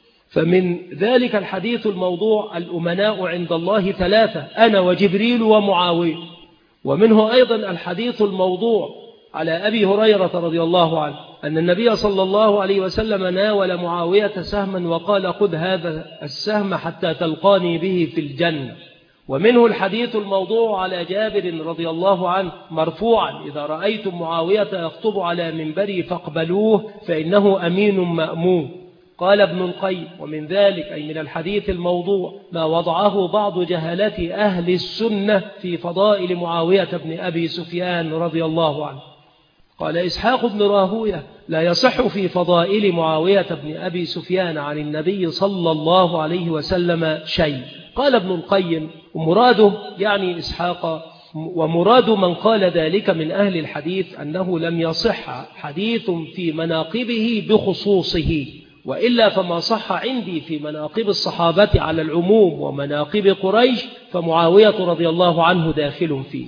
فمن ذلك الحديث الموضوع: الأمناء عند الله ثلاثة، أنا وجبريل ومعاوية. ومنه أيضا الحديث الموضوع على أبي هريرة رضي الله عنه أن النبي صلى الله عليه وسلم ناول معاوية سهما وقال: خذ هذا السهم حتى تلقاني به في الجنة. ومنه الحديث الموضوع على جابر رضي الله عنه مرفوعا: إذا رأيتم معاوية يخطب على منبري فاقبلوه فإنه أمين مأمون. قال ابن القيم: ومن ذلك أي من الحديث الموضوع ما وضعه بعض جهلة أهل السنة في فضائل معاوية بن أبي سفيان رضي الله عنه. قال إسحاق بن راهوية: لا يصح في فضائل معاوية بن أبي سفيان عن النبي صلى الله عليه وسلم شيء. قال ابن القيم: ومراده يعني إسحاق، ومراد من قال ذلك من أهل الحديث أنه لم يصح حديث في مناقبه بخصوصه، وإلا فما صح عندي في مناقب الصحابة على العموم ومناقب قريش فمعاوية رضي الله عنه داخل فيه.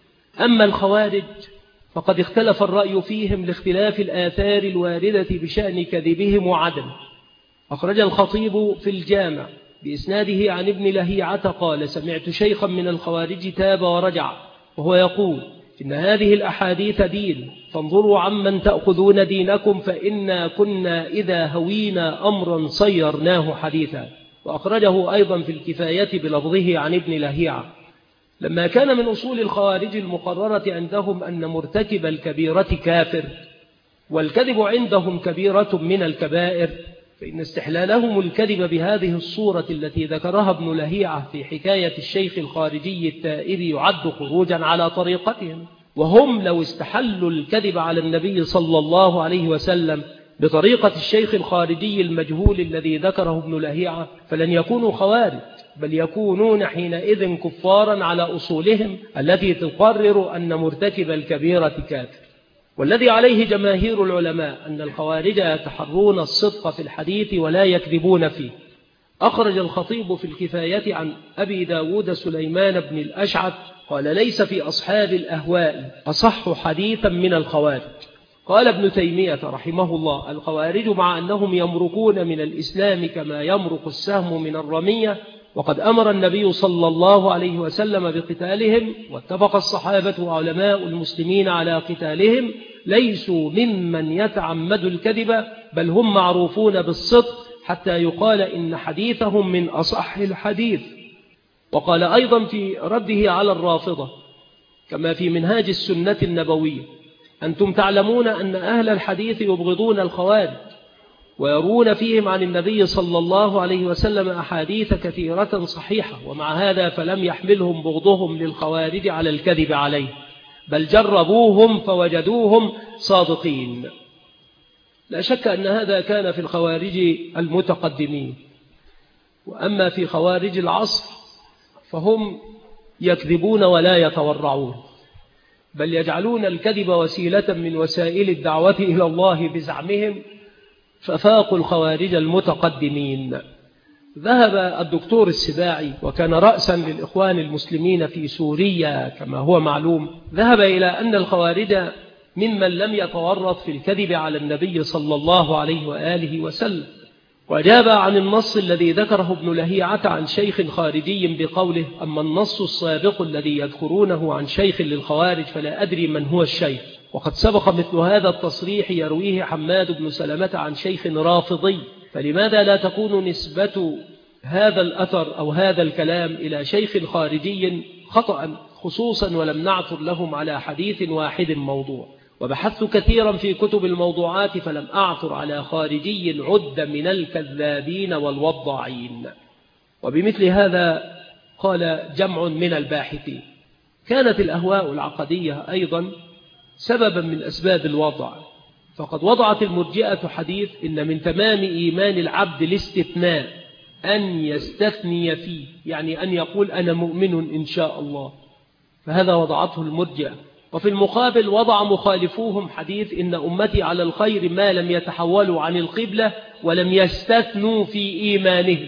أما الخوارج فقد اختلف الرأي فيهم لاختلاف الآثار الواردة بشأن كذبهم وعدم. أخرج الخطيب في الجامع بإسناده عن ابن لهيعة قال: سمعت شيخا من الخوارج تاب ورجع وهو يقول: إن هذه الأحاديث دين، فانظروا عمن تأخذون دينكم، فإنا كنا إذا هوينا أمرا صيرناه حديثا. وأخرجه أيضا في الكفاية بلفظه عن ابن لهيعة. لما كان من أصول الخوارج المقررة عندهم أن مرتكب الكبيرة كافر، والكذب عندهم كبيرة من الكبائر، فإن استحلالهم الكذب بهذه الصورة التي ذكرها ابن لهيعة في حكاية الشيخ الخارجي التائب يعد خروجا على طريقتهم. وهم لو استحلوا الكذب على النبي صلى الله عليه وسلم بطريقة الشيخ الخارجي المجهول الذي ذكره ابن لهيعة فلن يكونوا خوارج، بل يكونون حينئذ كفارا على أصولهم التي تقرر أن مرتكب الكبيرة كافر. والذي عليه جماهير العلماء أن الخوارج يتحرون الصدق في الحديث ولا يكذبون فيه. أخرج الخطيب في الكفاية عن أبي داود سليمان بن الأشعث قال: ليس في أصحاب الأهواء أصح حديثا من الخوارج. قال ابن تيمية رحمه الله: الخوارج مع أنهم يمرقون من الإسلام كما يمرق السهم من الرمية، وقد أمر النبي صلى الله عليه وسلم بقتالهم، واتفق الصحابة وعلماء المسلمين على قتالهم، ليسوا ممن يتعمد الكذب، بل هم معروفون بالصدق حتى يقال إن حديثهم من أصح الحديث. وقال أيضا في رده على الرافضة كما في منهاج السنة النبوية: أنتم تعلمون أن أهل الحديث يبغضون الخوارج ويرون فيهم عن النبي صلى الله عليه وسلم أحاديث كثيرة صحيحة، ومع هذا فلم يحملهم بغضهم للخوارج على الكذب عليه، بل جربوهم فوجدوهم صادقين. لا شك أن هذا كان في الخوارج المتقدمين. وأما في خوارج العصر فهم يكذبون ولا يتورعون، بل يجعلون الكذب وسيلة من وسائل الدعوة إلى الله بزعمهم، ففاقوا الخوارج المتقدمين. ذهب الدكتور السباعي، وكان رأسا للإخوان المسلمين في سوريا كما هو معلوم، ذهب إلى أن الخوارج ممن لم يتورط في الكذب على النبي صلى الله عليه وآله وسلم، وجاب عن النص الذي ذكره ابن لهيعة عن شيخ خارجي بقوله: أما النص السابق الذي يذكرونه عن شيخ للخوارج فلا أدري من هو الشيخ. وقد سبق مثل هذا التصريح يرويه حماد بن سلمة عن شيخ رافضي، فلماذا لا تكون نسبة هذا الأثر أو هذا الكلام إلى شيخ خارجي خطأ خصوصا ولم نعثر لهم على حديث واحد موضوع؟ وبحثت كثيرا في كتب الموضوعات فلم أعثر على خارجي عد من الكذابين والوضاعين. وبمثل هذا قال جمع من الباحثين: كانت الأهواء العقدية أيضا سببا من أسباب الوضع، فقد وضعت المرجئة حديث: إن من تمام إيمان العبد الاستثناء، أن يستثني فيه، يعني أن يقول أنا مؤمن إن شاء الله، فهذا وضعته المرجئة. وفي المقابل وضع مخالفوهم حديث: إن أمتي على الخير ما لم يتحولوا عن القبلة ولم يستثنوا في إيمانهم.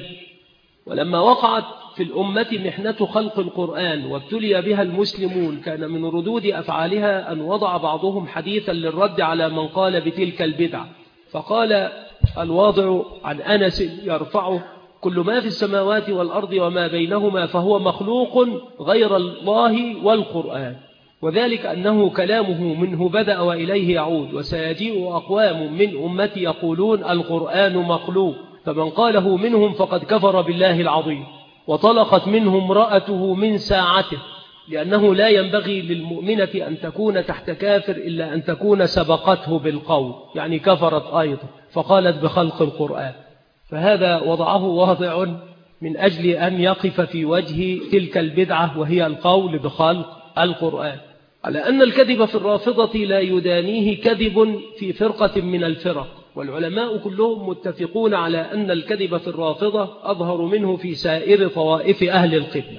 ولما وقعت في الأمة محنة خلق القرآن وابتلي بها المسلمون، كان من ردود أفعالها أن وضع بعضهم حديثا للرد على من قال بتلك البدعة، فقال الواضع عن أنس يرفعه: كل ما في السماوات والأرض وما بينهما فهو مخلوق غير الله والقرآن، وذلك أنه كلامه منه بدأ وإليه يعود، وسيجيء أقوام من أمتي يقولون القرآن مخلوق، فمن قاله منهم فقد كفر بالله العظيم. وطلقت منه امرأته من ساعته، لأنه لا ينبغي للمؤمنة أن تكون تحت كافر إلا أن تكون سبقته بالقول، يعني كفرت أيضا، فقالت بخلق القرآن. فهذا وضعه واضع من أجل أن يقف في وجه تلك البدعة، وهي القول بخلق القرآن، على أن الكذب في الرافضة لا يدانيه كذب في فرقة من الفرق، والعلماء كلهم متفقون على أن الكذب في الرافضة أظهر منه في سائر طوائف أهل القبلة.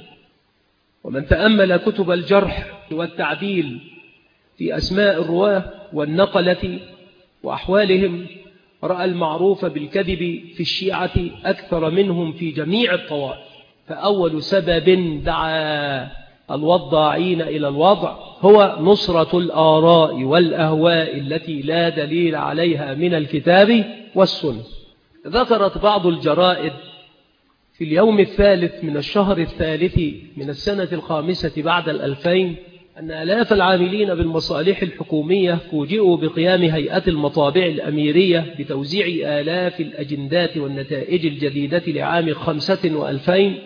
ومن تأمل كتب الجرح والتعديل في أسماء الرواه والنقلة وأحوالهم رأى المعروف بالكذب في الشيعة أكثر منهم في جميع الطوائف. فأول سبب دعا الوضاعين إلى الوضع هو نصرة الآراء والأهواء التي لا دليل عليها من الكتاب والسنة. ذكرت بعض الجرائد في اليوم الثالث من الشهر الثالث من السنة الخامسة بعد الألفين أن آلاف العاملين بالمصالح الحكومية فوجئوا بقيام هيئة المطابع الأميرية بتوزيع آلاف الأجندات والنتائج الجديدة لعام خمسة وألفين،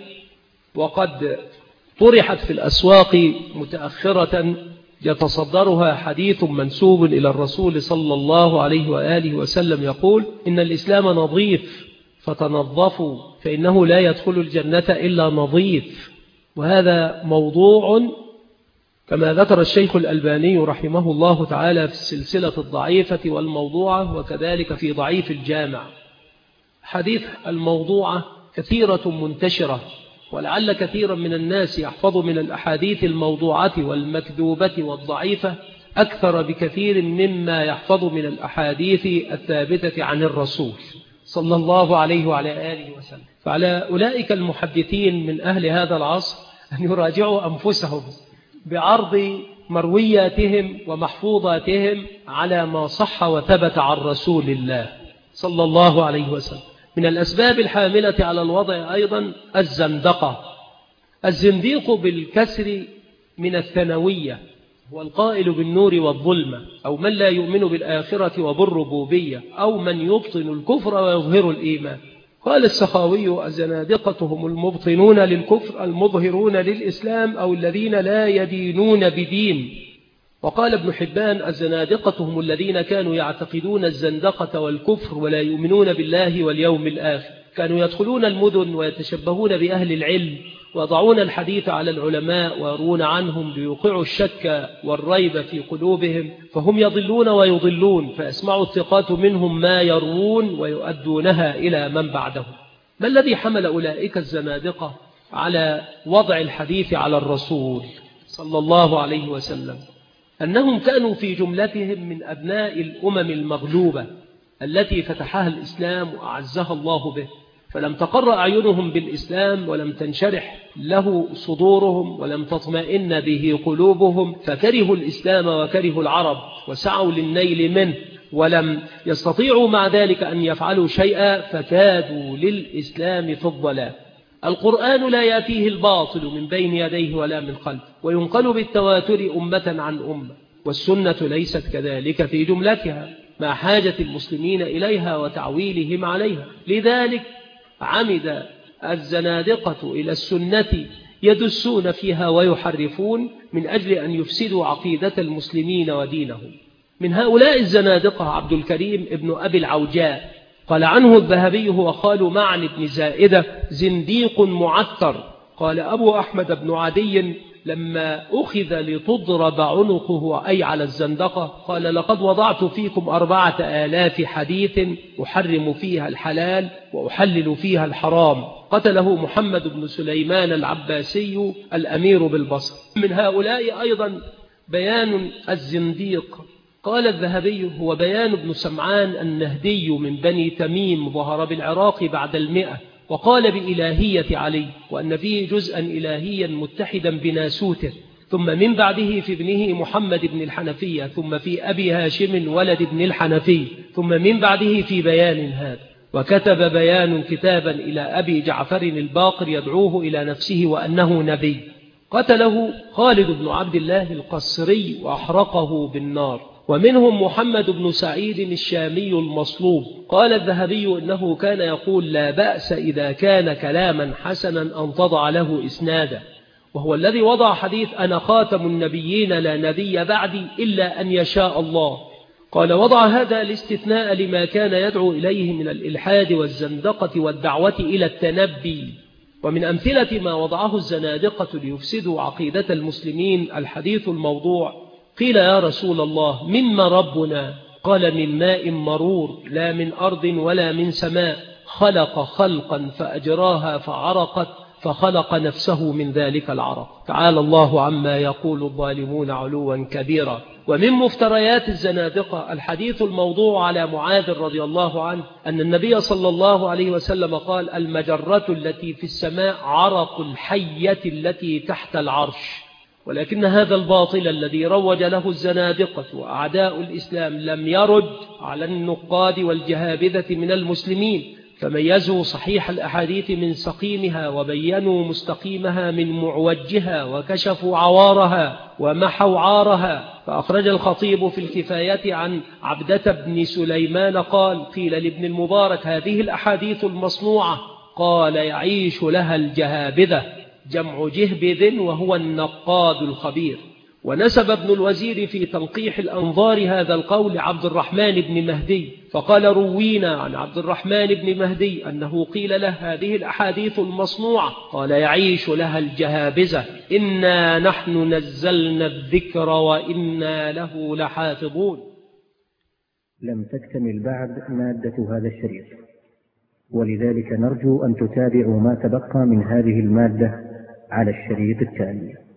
وقد طرحت في الأسواق متأخرة يتصدرها حديث منسوب إلى الرسول صلى الله عليه وآله وسلم يقول: إن الإسلام نظيف فتنظفوا فإنه لا يدخل الجنة إلا نظيف. وهذا موضوع كما ذكر الشيخ الألباني رحمه الله تعالى في السلسلة الضعيفة والموضوعة، وكذلك في ضعيف الجامع. حديث الموضوعة كثيرة منتشرة، ولعل كثيرا من الناس يحفظ من الأحاديث الموضوعة والمكذوبة والضعيفة أكثر بكثير مما يحفظ من الأحاديث الثابتة عن الرسول صلى الله عليه وعلى آله وسلم. فعلى أولئك المحدثين من أهل هذا العصر أن يراجعوا أنفسهم بعرض مروياتهم ومحفوظاتهم على ما صح وثبت عن رسول الله صلى الله عليه وسلم. من الأسباب الحاملة على الوضع أيضا الزندقة. الزنديق بالكسر من الثانوية هو القائل بالنور والظلمة، أو من لا يؤمن بالآخرة وبالربوبية، أو من يبطن الكفر ويظهر الإيمان. قال السخاوي: الزنادقة هم المبطنون للكفر المظهرون للإسلام، أو الذين لا يدينون بدين. وقال ابن حبان: الزنادقة هم الذين كانوا يعتقدون الزندقة والكفر ولا يؤمنون بالله واليوم الآخر، كانوا يدخلون المدن ويتشبهون بأهل العلم ويضعون الحديث على العلماء ويرون عنهم ليوقعوا الشك والريب في قلوبهم، فهم يضلون ويضلون، فيسمع الثقات منهم ما يروون ويؤدونها إلى من بعدهم. ما الذي حمل أولئك الزنادقة على وضع الحديث على الرسول صلى الله عليه وسلم؟ أنهم كانوا في جملتهم من أبناء الأمم المغلوبة التي فتحها الإسلام وأعزها الله به، فلم تقر أعينهم بالإسلام ولم تنشرح له صدورهم ولم تطمئن به قلوبهم، فكرهوا الإسلام وكرهوا العرب وسعوا للنيل منه، ولم يستطيعوا مع ذلك أن يفعلوا شيئا، فكادوا للإسلام في الضلال. القرآن لا يأتيه الباطل من بين يديه ولا من خلفه، وينقل بالتواتر أمة عن أمة، والسنة ليست كذلك في جملتها مع حاجة المسلمين إليها وتعويلهم عليها. لذلك عمد الزنادقة إلى السنة يدسون فيها ويحرفون من أجل أن يفسدوا عقيدة المسلمين ودينهم. من هؤلاء الزنادقة عبد الكريم ابن أبي العوجاء، قال عنه الذهبي: هو خال معن بن زائدة، زنديق معثر. قال أبو أحمد بن عدي لما أخذ لتضرب عنقه أي على الزندقة، قال: لقد وضعت فيكم أربعة آلاف حديث أحرم فيها الحلال وأحلل فيها الحرام. قتله محمد بن سليمان العباسي الأمير بالبصر. من هؤلاء أيضا بيان الزنديق، قال الذهبي: هو بيان بن سمعان النهدي من بني تميم، ظهر بالعراق بعد المئة، وقال بإلهية علي، وأن فيه جزءا إلهيا متحدا بناسوته، ثم من بعده في ابنه محمد بن الحنفية، ثم في أبي هاشم ولد ابن الحنفي، ثم من بعده في بيان هذا. وكتب بيان كتابا إلى أبي جعفر الباقر يدعوه إلى نفسه وأنه نبي. قتله خالد بن عبد الله القصري وأحرقه بالنار. ومنهم محمد بن سعيد الشامي المصلوب. قال الذهبي إنه كان يقول: لا بأس إذا كان كلاما حسنا أن تضع له إسنادا، وهو الذي وضع حديث: أنا خاتم النبيين لا نبي بعدي إلا أن يشاء الله. قال: وضع هذا الاستثناء لما كان يدعو إليه من الإلحاد والزندقة والدعوة إلى التنبي. ومن أمثلة ما وضعه الزنادقة ليفسدوا عقيدة المسلمين الحديث الموضوع: قيل يا رسول الله مما ربنا؟ قال: من ماء مرور، لا من أرض ولا من سماء، خلق خلقا فأجراها فعرقت فخلق نفسه من ذلك العرق. تعالى الله عما يقول الظالمون علوا كبيرا. ومن مفتريات الزنادقة الحديث الموضوع على معاذ رضي الله عنه أن النبي صلى الله عليه وسلم قال: المجرة التي في السماء عرق الحية التي تحت العرش. ولكن هذا الباطل الذي روج له الزنادقة وأعداء الإسلام لم يرد على النقاد والجهابذة من المسلمين، فميزوا صحيح الأحاديث من سقيمها وبينوا مستقيمها من معوجها وكشفوا عوارها ومحوا عارها. فأخرج الخطيب في الكفاية عن عبدة بن سليمان قال: قيل لابن المبارك: هذه الأحاديث المصنوعة. قال: يعيش لها الجهابذة، جمع جهبذ وهو النقاد الخبير. ونسب ابن الوزير في تنقيح الأنظار هذا القول عبد الرحمن بن مهدي، فقال: روينا عن عبد الرحمن بن مهدي أنه قيل له: هذه الأحاديث المصنوعة. قال: يعيش لها الجهابذة، إنا نحن نزلنا الذكر وإنا له لحافظون. لم تكتمل بعد مادة هذا الشريط، ولذلك نرجو أن تتابعوا ما تبقى من هذه المادة على الشريط التالي.